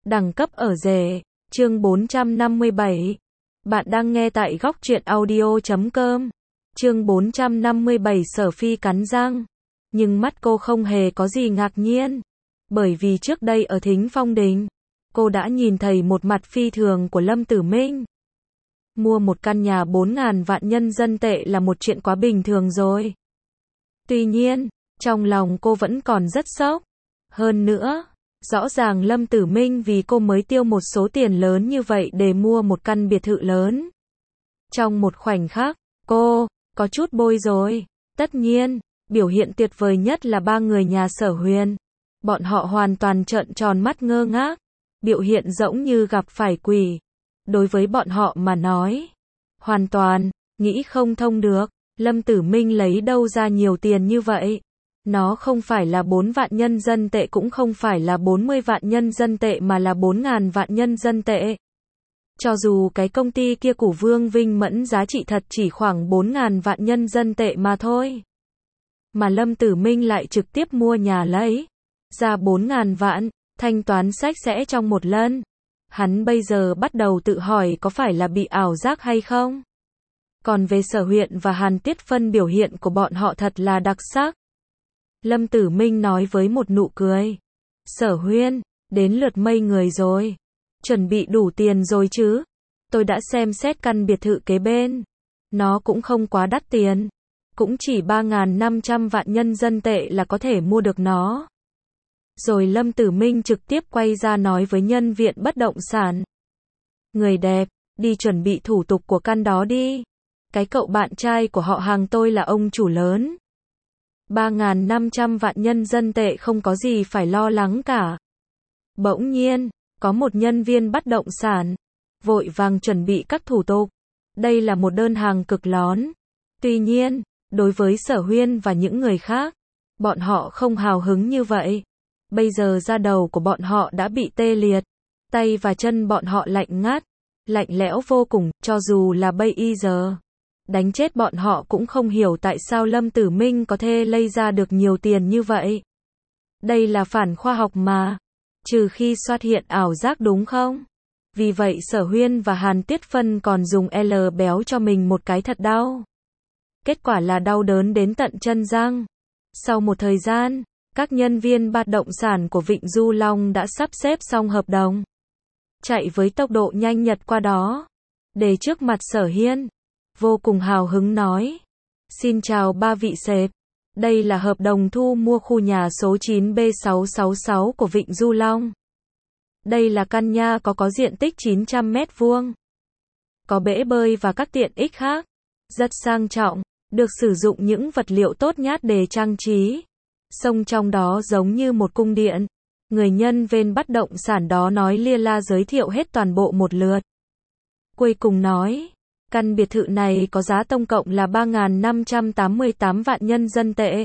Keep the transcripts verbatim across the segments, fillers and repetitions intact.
Đẳng cấp ở rể, chương bốn trăm năm mươi bảy. Bạn đang nghe tại góc truyện audio chấm com. Chương bốn trăm năm mươi bảy Sở Phi cắn răng. Nhưng mắt cô không hề có gì ngạc nhiên. Bởi vì trước đây ở Thính Phong Đình, cô đã nhìn thấy một mặt phi thường của Lâm Tử Minh. Mua một căn nhà bốn ngàn vạn nhân dân tệ là một chuyện quá bình thường rồi. Tuy nhiên, trong lòng cô vẫn còn rất sốc. Hơn nữa, rõ ràng Lâm Tử Minh vì cô mới tiêu một số tiền lớn như vậy để mua một căn biệt thự lớn. Trong một khoảnh khắc, cô có chút bối rối. Tất nhiên, biểu hiện tuyệt vời nhất là ba người nhà Sở Huyền. Bọn họ hoàn toàn trợn tròn mắt ngơ ngác, biểu hiện giống như gặp phải quỷ. Đối với bọn họ mà nói, hoàn toàn nghĩ không thông được, Lâm Tử Minh lấy đâu ra nhiều tiền như vậy. Nó không phải là bốn vạn nhân dân tệ, cũng không phải là bốn mươi vạn nhân dân tệ, mà là bốn ngàn vạn nhân dân tệ. Cho dù cái công ty kia của Vương Vinh Mẫn giá trị thật chỉ khoảng bốn ngàn vạn nhân dân tệ mà thôi. Mà Lâm Tử Minh lại trực tiếp mua nhà lấy ra bốn ngàn vạn, thanh toán sạch sẽ trong một lần. Hắn bây giờ bắt đầu tự hỏi có phải là bị ảo giác hay không. Còn về Sở Huyền và Hàn Tiết Phân, biểu hiện của bọn họ thật là đặc sắc. Lâm Tử Minh nói với một nụ cười. Sở Huyền, đến lượt mây người rồi. Chuẩn bị đủ tiền rồi chứ? Tôi đã xem xét căn biệt thự kế bên. Nó cũng không quá đắt tiền. Cũng chỉ ba nghìn năm trăm vạn nhân dân tệ là có thể mua được nó. Rồi Lâm Tử Minh trực tiếp quay ra nói với nhân viên bất động sản. Người đẹp, đi chuẩn bị thủ tục của căn đó đi. Cái cậu bạn trai của họ Hàng tôi là ông chủ lớn. ba nghìn năm trăm vạn nhân dân tệ không có gì phải lo lắng cả. Bỗng nhiên, có một nhân viên bất động sản vội vàng chuẩn bị các thủ tục. Đây là một đơn hàng cực lớn. Tuy nhiên, đối với Sở Huyền và những người khác, bọn họ không hào hứng như vậy. Bây giờ da đầu của bọn họ đã bị tê liệt, tay và chân bọn họ lạnh ngắt, lạnh lẽo vô cùng, cho dù là bây giờ đánh chết bọn họ cũng không hiểu tại sao Lâm Tử Minh có thể lấy ra được nhiều tiền như vậy. Đây là phản khoa học mà, trừ khi xuất hiện ảo giác, đúng không? Vì vậy Sở Huyền và Hàn Tiết Phân còn dùng L béo cho mình một cái thật đau. Kết quả là đau đớn đến tận chân răng. Sau một thời gian, các nhân viên bất động sản của Vịnh Du Long đã sắp xếp xong hợp đồng, chạy với tốc độ nhanh nhật qua đó, để trước mặt Sở Hiên, vô cùng hào hứng nói. Xin chào ba vị sếp, đây là hợp đồng thu mua khu nhà số chín B sáu sáu sáu của Vịnh Du Long. Đây là căn nhà có có diện tích chín trăm mét vuông, có bể bơi và các tiện ích khác, rất sang trọng, được sử dụng những vật liệu tốt nhất để trang trí. Sông trong đó giống như một cung điện. Người nhân viên bất động sản đó nói lia la giới thiệu hết toàn bộ một lượt. Cuối cùng nói, căn biệt thự này có giá tổng cộng là ba nghìn năm trăm tám mươi tám vạn nhân dân tệ.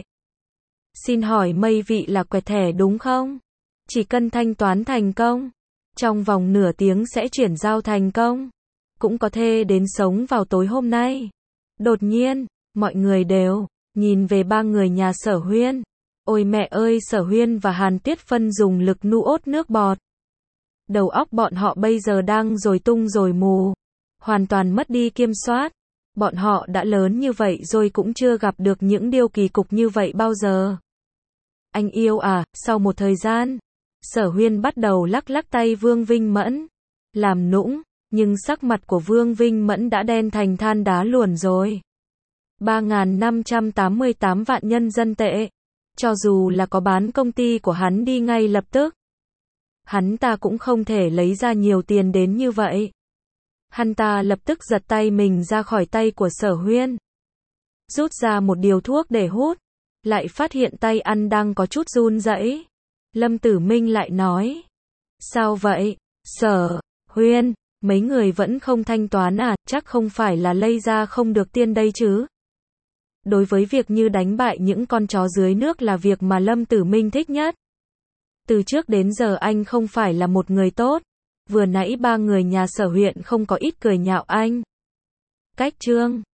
Xin hỏi mấy vị là quẹt thẻ đúng không? Chỉ cần thanh toán thành công, trong vòng nửa tiếng sẽ chuyển giao thành công. Cũng có thể đến sống vào tối hôm nay. Đột nhiên, mọi người đều nhìn về ba người nhà Sở Huyền. Ôi mẹ ơi, Sở Huyền và Hàn Tiết Phân dùng lực nuốt nước bọt. Đầu óc bọn họ bây giờ đang rồi tung rồi mù, hoàn toàn mất đi kiểm soát. Bọn họ đã lớn như vậy rồi cũng chưa gặp được những điều kỳ cục như vậy bao giờ. Anh yêu à? Sau một thời gian, Sở Huyền bắt đầu lắc lắc tay Vương Vinh Mẫn, làm nũng, nhưng sắc mặt của Vương Vinh Mẫn đã đen thành than đá luồn rồi. ba nghìn năm trăm tám mươi tám vạn nhân dân tệ. Cho dù là có bán công ty của hắn đi ngay lập tức, hắn ta cũng không thể lấy ra nhiều tiền đến như vậy. Hắn ta lập tức giật tay mình ra khỏi tay của Sở Huyền, rút ra một điều thuốc để hút, lại phát hiện tay ăn đang có chút run rẩy. Lâm Tử Minh lại nói, sao vậy, Sở Huyền, mấy người vẫn không thanh toán à? Chắc không phải là lấy ra không được tiền đây chứ? Đối với việc như đánh bại những con chó dưới nước là việc mà Lâm Tử Minh thích nhất. Từ trước đến giờ anh không phải là một người tốt. Vừa nãy ba người nhà Sở Huyền không có ít cười nhạo anh. Cách chương